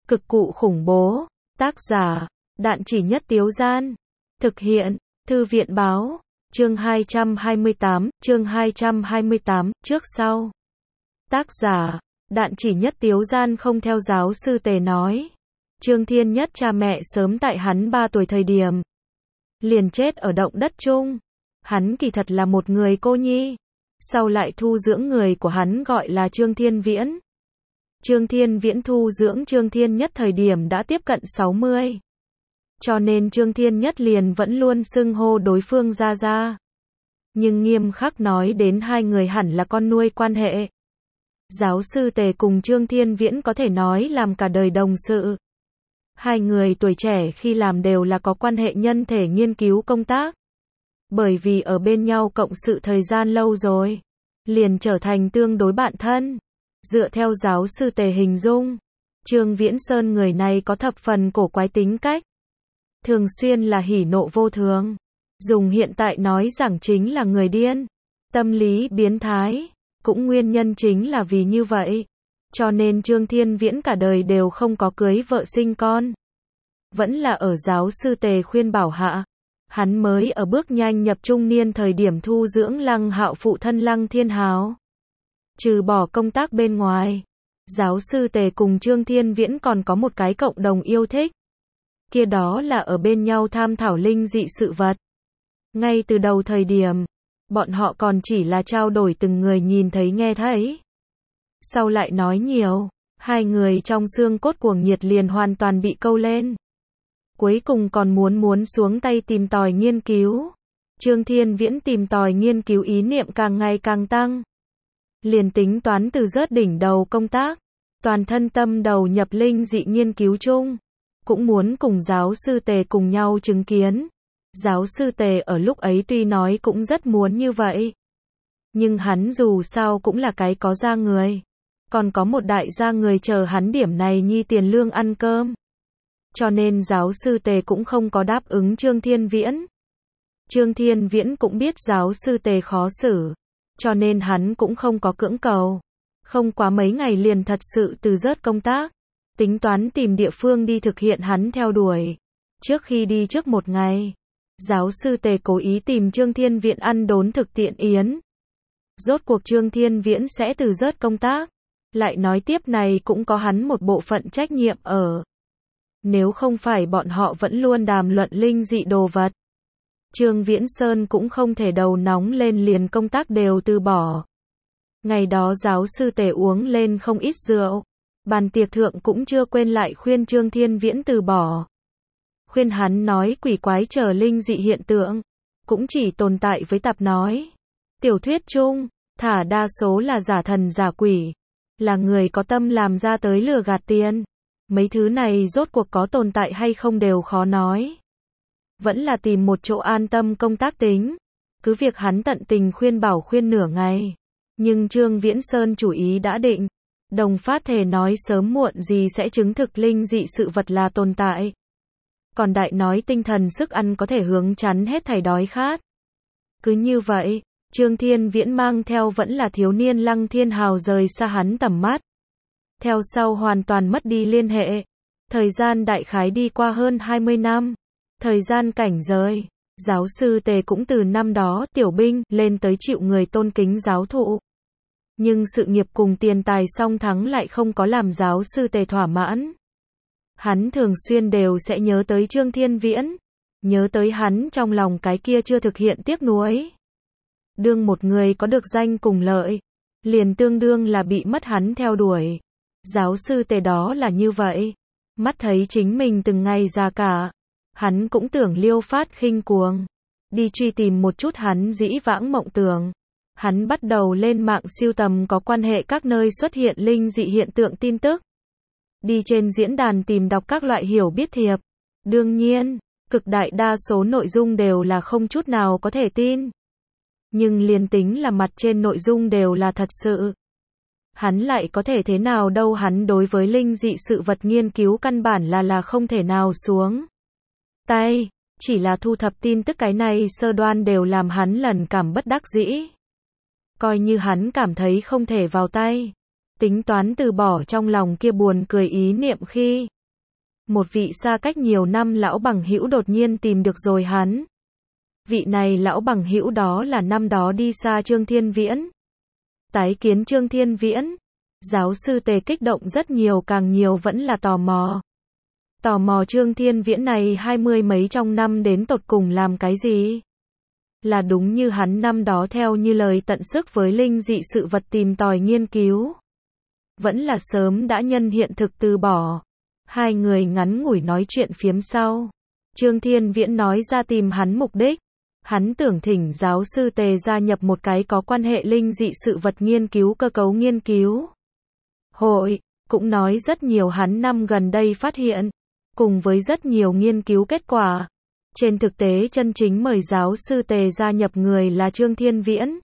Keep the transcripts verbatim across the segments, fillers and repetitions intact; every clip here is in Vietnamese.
Cực cụ khủng bố. Tác giả, Đạn Chỉ Nhất Tiếu Gian. Thực hiện, Thư viện Báo. Chương hai trăm hai mươi tám, chương hai trăm hai mươi tám, trước sau. Tác giả, Đạn Chỉ Nhất Tiếu Gian không theo giáo sư Tề nói. Trương Thiên Nhất cha mẹ sớm tại hắn ba tuổi thời điểm liền chết ở động đất chung. Hắn kỳ thật là một người cô nhi. Sau lại thu dưỡng người của hắn gọi là Trương Thiên Viễn. Trương Thiên Viễn thu dưỡng Trương Thiên Nhất thời điểm đã tiếp cận sáu mươi. Cho nên Trương Thiên Nhất liền vẫn luôn xưng hô đối phương ra ra. Nhưng nghiêm khắc nói đến hai người hẳn là con nuôi quan hệ. Giáo sư Tề cùng Trương Thiên Viễn có thể nói làm cả đời đồng sự. Hai người tuổi trẻ khi làm đều là có quan hệ nhân thể nghiên cứu công tác. Bởi vì ở bên nhau cộng sự thời gian lâu rồi, liền trở thành tương đối bạn thân. Dựa theo giáo sư Tề hình dung, Trương Viễn Sơn người này có thập phần cổ quái tính cách. Thường xuyên là hỉ nộ vô thường. Dùng hiện tại nói rằng chính là người điên. Tâm lý biến thái. Cũng nguyên nhân chính là vì như vậy. Cho nên Trương Thiên Viễn cả đời đều không có cưới vợ sinh con. Vẫn là ở giáo sư Tề khuyên bảo hạ. Hắn mới ở bước nhanh nhập trung niên thời điểm thu dưỡng Lăng Hạo phụ thân Lăng Thiên Hào. Trừ bỏ công tác bên ngoài, giáo sư Tề cùng Trương Thiên Viễn còn có một cái cộng đồng yêu thích. Kia đó là ở bên nhau tham thảo linh dị sự vật. Ngay từ đầu thời điểm, bọn họ còn chỉ là trao đổi từng người nhìn thấy nghe thấy. Sau lại nói nhiều, hai người trong xương cốt cuồng nhiệt liền hoàn toàn bị câu lên. Cuối cùng còn muốn muốn xuống tay tìm tòi nghiên cứu. Trương Thiên Viễn tìm tòi nghiên cứu ý niệm càng ngày càng tăng. Liền tính toán từ rớt đỉnh đầu công tác, toàn thân tâm đầu nhập linh dị nghiên cứu chung. Cũng muốn cùng giáo sư Tề cùng nhau chứng kiến. Giáo sư Tề ở lúc ấy tuy nói cũng rất muốn như vậy. Nhưng hắn dù sao cũng là cái có gia người. Còn có một đại gia người chờ hắn điểm này nhi tiền lương ăn cơm. Cho nên giáo sư Tề cũng không có đáp ứng Trương Thiên Viễn. Trương Thiên Viễn cũng biết giáo sư Tề khó xử. Cho nên hắn cũng không có cưỡng cầu. Không quá mấy ngày liền thật sự từ rớt công tác. Tính toán tìm địa phương đi thực hiện hắn theo đuổi. Trước khi đi trước một ngày, giáo sư Tề cố ý tìm Trương Thiên Viễn ăn đốn thực tiện yến. Rốt cuộc Trương Thiên Viễn sẽ từ rớt công tác. Lại nói tiếp này cũng có hắn một bộ phận trách nhiệm ở. Nếu không phải bọn họ vẫn luôn đàm luận linh dị đồ vật, Trương Viễn Sơn cũng không thể đầu nóng lên liền công tác đều từ bỏ. Ngày đó giáo sư Tề uống lên không ít rượu. Bàn tiệc thượng cũng chưa quên lại khuyên Trương Thiên Viễn từ bỏ. Khuyên hắn nói quỷ quái trở linh dị hiện tượng. Cũng chỉ tồn tại với tập nói. Tiểu thuyết chung, thả đa số là giả thần giả quỷ. Là người có tâm làm ra tới lừa gạt tiền. Mấy thứ này rốt cuộc có tồn tại hay không đều khó nói. Vẫn là tìm một chỗ an tâm công tác tính. Cứ việc hắn tận tình khuyên bảo khuyên nửa ngày. Nhưng Trương Viễn Sơn chủ ý đã định. Đồng phát thể nói sớm muộn gì sẽ chứng thực linh dị sự vật là tồn tại. Còn đại nói tinh thần sức ăn có thể hướng chắn hết thảy đói khát. Cứ như vậy, Trương Thiên Viễn mang theo vẫn là thiếu niên Lăng Thiên Hào rời xa hắn tầm mắt. Theo sau hoàn toàn mất đi liên hệ. Thời gian đại khái đi qua hơn hai mươi năm. Thời gian cảnh giới, giáo sư Tề cũng từ năm đó tiểu binh lên tới chịu người tôn kính giáo thụ. Nhưng sự nghiệp cùng tiền tài song thắng lại không có làm giáo sư Tề thỏa mãn. Hắn thường xuyên đều sẽ nhớ tới Trương Thiên Viễn. Nhớ tới hắn trong lòng cái kia chưa thực hiện tiếc nuối. Đương một người có được danh cùng lợi, liền tương đương là bị mất hắn theo đuổi. Giáo sư Tề đó là như vậy. Mắt thấy chính mình từng ngày già cả. Hắn cũng tưởng liêu phát khinh cuồng. Đi truy tìm một chút hắn dĩ vãng mộng tưởng. Hắn bắt đầu lên mạng siêu tầm có quan hệ các nơi xuất hiện linh dị hiện tượng tin tức. Đi trên diễn đàn tìm đọc các loại hiểu biết thiệp. Đương nhiên, cực đại đa số nội dung đều là không chút nào có thể tin. Nhưng liền tính là mặt trên nội dung đều là thật sự. Hắn lại có thể thế nào đâu, hắn đối với linh dị sự vật nghiên cứu căn bản là là không thể nào xuống tay. Chỉ là thu thập tin tức cái này sơ đoan đều làm hắn lần cảm bất đắc dĩ. Coi như hắn cảm thấy không thể vào tay. tính toán từ bỏ trong lòng kia buồn cười ý niệm khi Một vị xa cách nhiều năm lão bằng hữu đột nhiên tìm được rồi hắn. Vị này lão bằng hữu đó là năm đó đi xa Trương Thiên Viễn. Tái kiến Trương Thiên Viễn. Giáo sư Tề kích động rất nhiều, càng nhiều vẫn là tò mò. Tò mò Trương Thiên Viễn này hai mươi mấy trong năm đến tột cùng làm cái gì? Là đúng như hắn năm đó theo như lời tận sức với linh dị sự vật tìm tòi nghiên cứu. Vẫn là sớm đã nhân hiện thực từ bỏ. Hai người ngắn ngủi nói chuyện phiếm sau. Trương Thiên Viễn nói ra tìm hắn mục đích. Hắn tưởng thỉnh giáo sư Tề gia nhập một cái có quan hệ linh dị sự vật nghiên cứu cơ cấu nghiên cứu hội, cũng nói rất nhiều hắn năm gần đây phát hiện, cùng với rất nhiều nghiên cứu kết quả. Trên thực tế chân chính mời giáo sư Tề gia nhập người là Trương Thiên Viễn,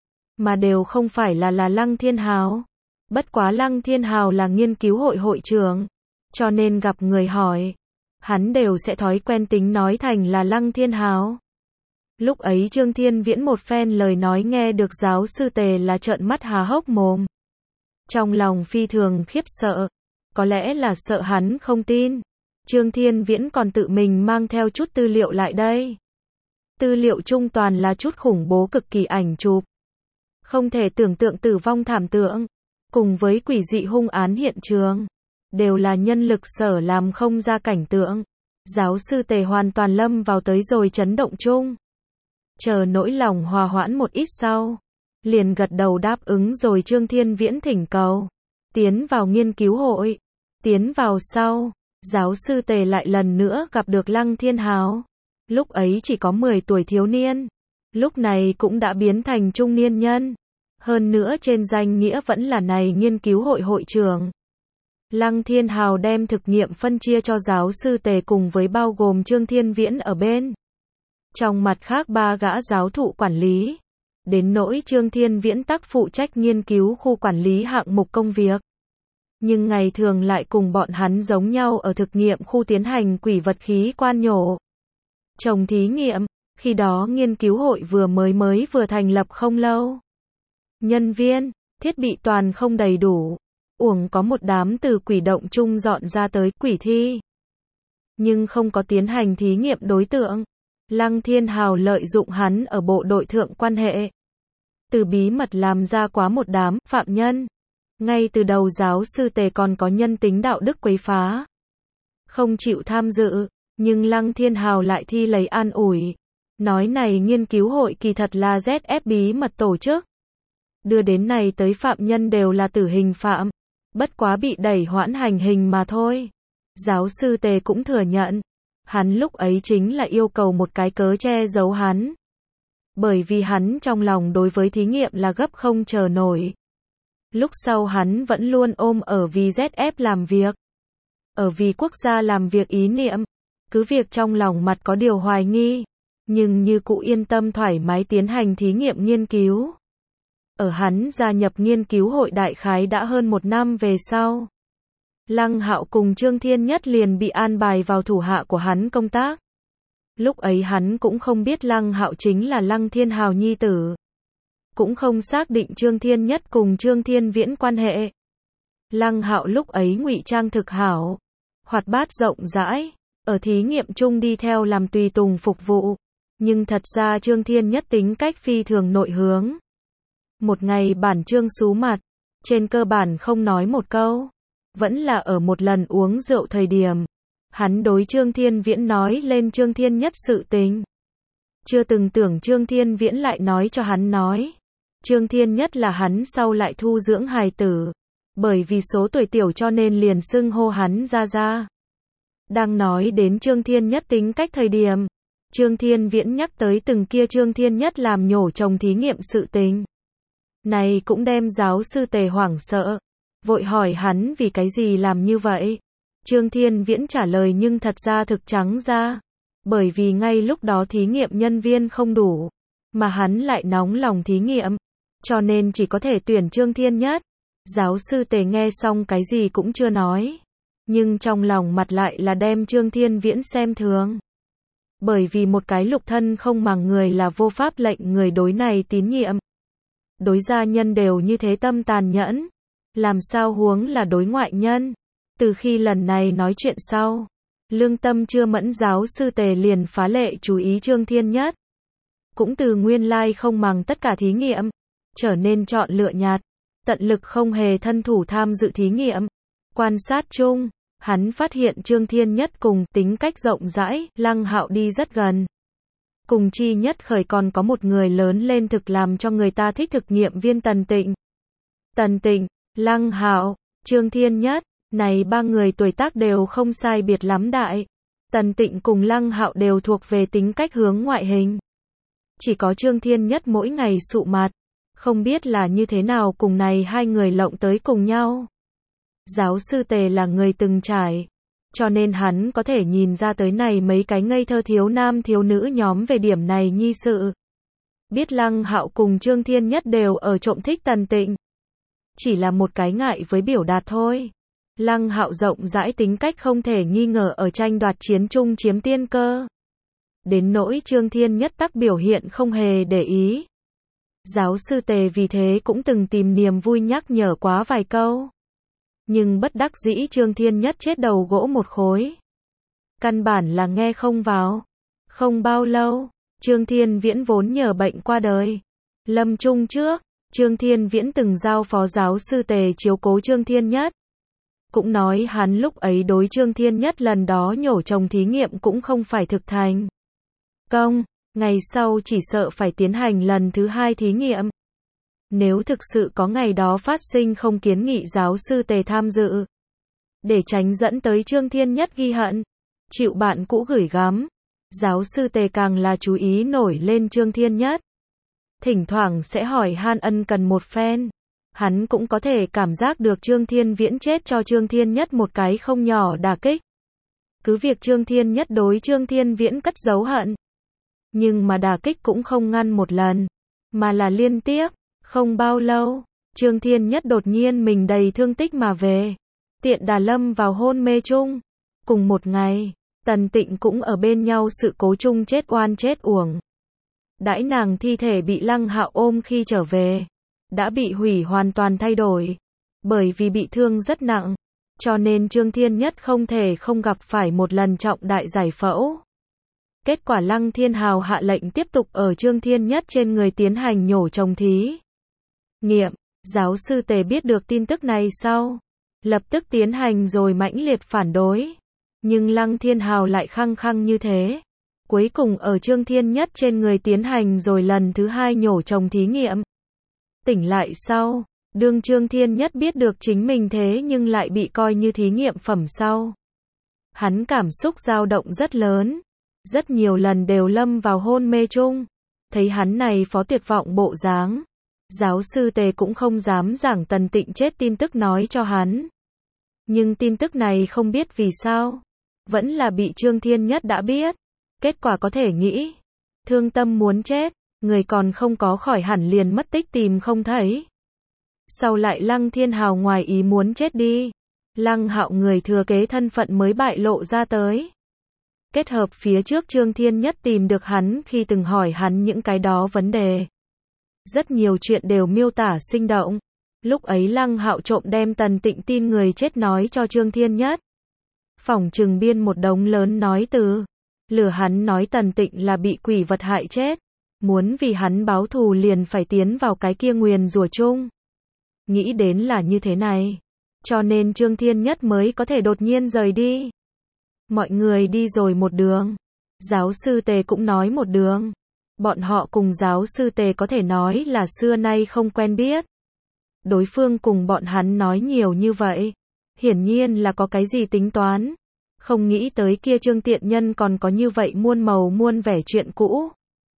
mà đều không phải là là Lăng Thiên Hào. Bất quá Lăng Thiên Hào là nghiên cứu hội hội trưởng, cho nên gặp người hỏi, hắn đều sẽ thói quen tính nói thành là Lăng Thiên Hào. Lúc ấy Trương Thiên Viễn một phen lời nói nghe được giáo sư Tề là trợn mắt há hốc mồm. Trong lòng phi thường khiếp sợ, có lẽ là sợ hắn không tin. Trương Thiên Viễn còn tự mình mang theo chút tư liệu lại đây. Tư liệu chung toàn là chút khủng bố cực kỳ ảnh chụp. Không thể tưởng tượng tử vong thảm tượng, cùng với quỷ dị hung án hiện trường, đều là nhân lực sở làm không ra cảnh tượng. Giáo sư Tề hoàn toàn lâm vào tới rồi chấn động chung. Chờ nỗi lòng hòa hoãn một ít sau, liền gật đầu đáp ứng rồi Trương Thiên Viễn thỉnh cầu. Tiến vào nghiên cứu hội. Tiến vào sau, giáo sư Tề lại lần nữa gặp được Lăng Thiên Hào. Lúc ấy chỉ có mười tuổi thiếu niên. Lúc này cũng đã biến thành trung niên nhân. Hơn nữa trên danh nghĩa vẫn là này nghiên cứu hội hội trưởng. Lăng Thiên Hào đem thực nghiệm phân chia cho giáo sư Tề cùng với bao gồm Trương Thiên Viễn ở bên. Trong mặt khác ba gã giáo thụ quản lý. Đến nỗi Trương Thiên Viễn tắc phụ trách nghiên cứu khu quản lý hạng mục công việc. Nhưng ngày thường lại cùng bọn hắn giống nhau ở thực nghiệm khu tiến hành quỷ vật khí quan nhổ. Trồng thí nghiệm, khi đó nghiên cứu hội vừa mới mới vừa thành lập không lâu. Nhân viên, thiết bị toàn không đầy đủ. Uổng có một đám từ quỷ động chung dọn ra tới quỷ thi. Nhưng không có tiến hành thí nghiệm đối tượng. Lăng Thiên Hào lợi dụng hắn ở bộ đội thượng quan hệ. Từ bí mật làm ra quá một đám phạm nhân. Ngay từ đầu giáo sư Tề còn có nhân tính đạo đức quấy phá. Không chịu tham dự, nhưng Lăng Thiên Hào lại thi lấy an ủi. Nói này nghiên cứu hội kỳ thật là Z F bí mật tổ chức. Đưa đến này tới phạm nhân đều là tử hình phạm. Bất quá bị đẩy hoãn hành hình mà thôi. Giáo sư Tề cũng thừa nhận. Hắn lúc ấy chính là yêu cầu một cái cớ che giấu hắn. Bởi vì hắn trong lòng đối với thí nghiệm là gấp không chờ nổi. Lúc sau hắn vẫn luôn ôm ở vì Z F làm việc. Ở vì quốc gia làm việc ý niệm. Cứ việc trong lòng mặt có điều hoài nghi. Nhưng như cụ yên tâm thoải mái tiến hành thí nghiệm nghiên cứu. Ở hắn gia nhập nghiên cứu hội đại khái đã hơn một năm về sau. Lăng Hạo cùng Trương Thiên Nhất liền bị an bài vào thủ hạ của hắn công tác. Lúc ấy hắn cũng không biết Lăng Hạo chính là Lăng Thiên Hào nhi tử. Cũng không xác định Trương Thiên Nhất cùng Trương Thiên Viễn quan hệ. Lăng Hạo lúc ấy ngụy trang thực hảo, hoạt bát rộng rãi, ở thí nghiệm chung đi theo làm tùy tùng phục vụ. Nhưng thật ra Trương Thiên Nhất tính cách phi thường nội hướng. Một ngày bản Trương xú mặt, trên cơ bản không nói một câu. Vẫn là ở một lần uống rượu thời điểm. Hắn đối Trương Thiên Viễn nói lên Trương Thiên Nhất sự tình. Chưa từng tưởng Trương Thiên Viễn lại nói cho hắn nói. Trương Thiên Nhất là hắn sau lại thu dưỡng hài tử. Bởi vì số tuổi tiểu cho nên liền xưng hô hắn ra ra. Đang nói đến Trương Thiên Nhất tính cách thời điểm. Trương Thiên Viễn nhắc tới từng kia Trương Thiên Nhất làm nhổ trồng thí nghiệm sự tình. Này cũng đem giáo sư Tề hoảng sợ. Vội hỏi hắn vì cái gì làm như vậy. Trương Thiên Viễn trả lời nhưng thật ra thực trắng ra. Bởi vì ngay lúc đó thí nghiệm nhân viên không đủ. Mà hắn lại nóng lòng thí nghiệm. Cho nên chỉ có thể tuyển Trương Thiên Nhất. Giáo sư Tề nghe xong cái gì cũng chưa nói. Nhưng trong lòng mặt lại là đem Trương Thiên Viễn xem thường. Bởi vì một cái lục thân không màng người là vô pháp lệnh người đối này tín nhiệm. Đối gia nhân đều như thế tâm tàn nhẫn. Làm sao huống là đối ngoại nhân. Từ khi lần này nói chuyện sau, Lương tâm chưa mẫn giáo sư Tề liền phá lệ chú ý Trương Thiên Nhất. Cũng từ nguyên lai không màng tất cả thí nghiệm, trở nên chọn lựa nhạt, tận lực không hề thân thủ tham dự thí nghiệm. Quan sát chung, hắn phát hiện Trương Thiên Nhất cùng tính cách rộng rãi, Lăng Hạo đi rất gần. Cùng chi nhất khởi còn có một người lớn lên thực làm cho người ta thích thực nghiệm viên Tần Tịnh. Tần Tịnh, Lăng Hạo, Trương Thiên Nhất, này ba người tuổi tác đều không sai biệt lắm đại. Tần Tịnh cùng Lăng Hạo đều thuộc về tính cách hướng ngoại hình. Chỉ có Trương Thiên Nhất mỗi ngày sụ mặt, không biết là như thế nào cùng này hai người lộng tới cùng nhau. Giáo sư Tề là người từng trải, cho nên hắn có thể nhìn ra tới này mấy cái ngây thơ thiếu nam thiếu nữ nhóm về điểm này nhi sự. Biết Lăng Hạo cùng Trương Thiên Nhất đều ở trộm thích Tần Tịnh. Chỉ là một cái ngại với biểu đạt thôi. Lăng Hạo rộng rãi tính cách không thể nghi ngờ ở tranh đoạt chiến chung chiếm tiên cơ. Đến nỗi Trương Thiên Nhất tắc biểu hiện không hề để ý. Giáo sư Tề vì thế cũng từng tìm niềm vui nhắc nhở quá vài câu. Nhưng bất đắc dĩ Trương Thiên Nhất chết đầu gỗ một khối. Căn bản là nghe không vào. Không bao lâu, Trương Thiên Viễn vốn nhờ bệnh qua đời. Lâm chung trước, Trương Thiên Viễn từng giao phó giáo sư Tề chiếu cố Trương Thiên Nhất. Cũng nói hắn lúc ấy đối Trương Thiên Nhất lần đó nhổ trồng thí nghiệm cũng không phải thực thành công, ngày sau chỉ sợ phải tiến hành lần thứ hai thí nghiệm. Nếu thực sự có ngày đó phát sinh không kiến nghị giáo sư Tề tham dự, để tránh dẫn tới Trương Thiên Nhất ghi hận, chịu bạn cũ gửi gắm. Giáo sư Tề càng là chú ý nổi lên Trương Thiên Nhất. Thỉnh thoảng sẽ hỏi han ân cần một phen. Hắn cũng có thể cảm giác được Trương Thiên Viễn chết cho Trương Thiên Nhất một cái không nhỏ đả kích. Cứ việc Trương Thiên Nhất đối Trương Thiên Viễn cất giấu hận. Nhưng mà đả kích cũng không ngăn một lần, mà là liên tiếp. Không bao lâu, Trương Thiên Nhất đột nhiên mình đầy thương tích mà về. Tiện đà lâm vào hôn mê chung. Cùng một ngày, Tần Tịnh cũng ở bên nhau sự cố chung chết oan chết uổng. Đãi nàng thi thể bị Lăng Hạo ôm khi trở về, đã bị hủy hoàn toàn thay đổi. Bởi vì bị thương rất nặng, cho nên Trương Thiên Nhất không thể không gặp phải một lần trọng đại giải phẫu. Kết quả Lăng Thiên Hào hạ lệnh tiếp tục ở Trương Thiên Nhất trên người tiến hành nhổ trồng thí nghiệm. Giáo sư Tề biết được tin tức này sau, lập tức tiến hành rồi mãnh liệt phản đối. Nhưng Lăng Thiên Hào lại khăng khăng như thế. Cuối cùng ở Trương Thiên Nhất trên người tiến hành rồi lần thứ hai nhổ trồng thí nghiệm. Tỉnh lại sau, đương Trương Thiên Nhất biết được chính mình thế nhưng lại bị coi như thí nghiệm phẩm sau. Hắn cảm xúc dao động rất lớn. Rất nhiều lần đều lâm vào hôn mê chung. Thấy hắn này phó tuyệt vọng bộ dáng. Giáo sư Tề cũng không dám giảng Tần Tịnh chết tin tức nói cho hắn. Nhưng tin tức này không biết vì sao, vẫn là bị Trương Thiên Nhất đã biết. Kết quả có thể nghĩ, thương tâm muốn chết, người còn không có khỏi hẳn liền mất tích tìm không thấy. Sau lại Lăng Thiên Hào ngoài ý muốn chết đi. Lăng Hạo người thừa kế thân phận mới bại lộ ra tới. Kết hợp phía trước Trương Thiên Nhất tìm được hắn khi từng hỏi hắn những cái đó vấn đề. Rất nhiều chuyện đều miêu tả sinh động. Lúc ấy Lăng Hạo trộm đem Tần Tịnh tin người chết nói cho Trương Thiên Nhất. Phỏng trừng biên một đống lớn nói từ. Lừa hắn nói Tần Tịnh là bị quỷ vật hại chết. Muốn vì hắn báo thù liền phải tiến vào cái kia nguyền rủa chung. Nghĩ đến là như thế này. Cho nên Trương Thiên Nhất mới có thể đột nhiên rời đi. Mọi người đi rồi một đường. Giáo sư Tề cũng nói một đường. Bọn họ cùng giáo sư Tề có thể nói là xưa nay không quen biết. Đối phương cùng bọn hắn nói nhiều như vậy. Hiển nhiên là có cái gì tính toán. Không nghĩ tới kia Trương tiện nhân còn có như vậy muôn màu muôn vẻ chuyện cũ.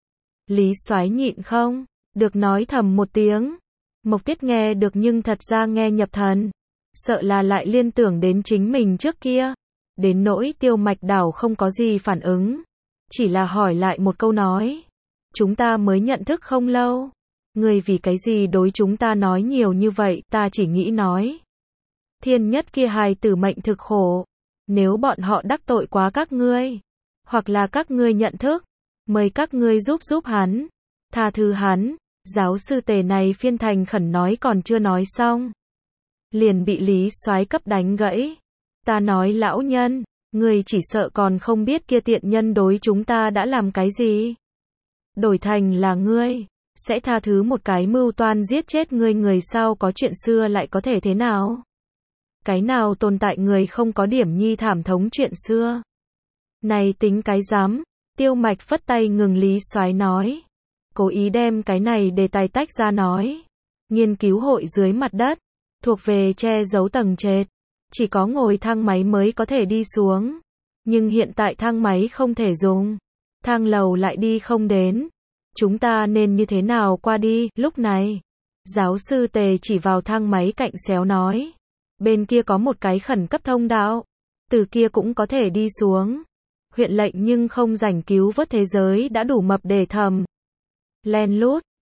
Lý Soái nhịn không được nói thầm một tiếng. Mộc Tiết nghe được nhưng thật ra nghe nhập thần. Sợ là lại liên tưởng đến chính mình trước kia. Đến nỗi Tiêu Mạch Đảo không có gì phản ứng. Chỉ là hỏi lại một câu nói. Chúng ta mới nhận thức không lâu. Người vì cái gì đối chúng ta nói nhiều như vậy, ta chỉ nghĩ nói. Thiên Nhất kia hài tử mệnh thực khổ. Nếu bọn họ đắc tội quá các ngươi, hoặc là các ngươi nhận thức, mời các ngươi giúp giúp hắn, tha thứ hắn. Giáo sư Tề này phiên thành khẩn nói còn chưa nói xong, liền bị Lý Soái cấp đánh gãy. Ta nói lão nhân, Ngươi chỉ sợ còn không biết kia tiện nhân đối chúng ta đã làm cái gì. Đổi thành là ngươi, sẽ tha thứ một cái mưu toan giết chết ngươi người sau có chuyện xưa lại có thể thế nào? Cái nào tồn tại người không có điểm nhi thảm thống chuyện xưa? Này tính cái dám, Tiêu Mạch phất tay ngừng Lý Soái nói. Cố ý đem cái này đề tài tách ra nói. Nghiên cứu hội dưới mặt đất, thuộc về che giấu tầng trệt. Chỉ có ngồi thang máy mới có thể đi xuống. Nhưng hiện tại thang máy không thể dùng. Thang lầu lại đi không đến. Chúng ta nên như thế nào qua đi, lúc này? Giáo sư Tề chỉ vào thang máy cạnh xéo nói. Bên kia có một cái khẩn cấp thông đạo. Từ kia cũng có thể đi xuống. Huyện lệnh nhưng không rảnh cứu vớt thế giới đã đủ mập để thầm. Len lút,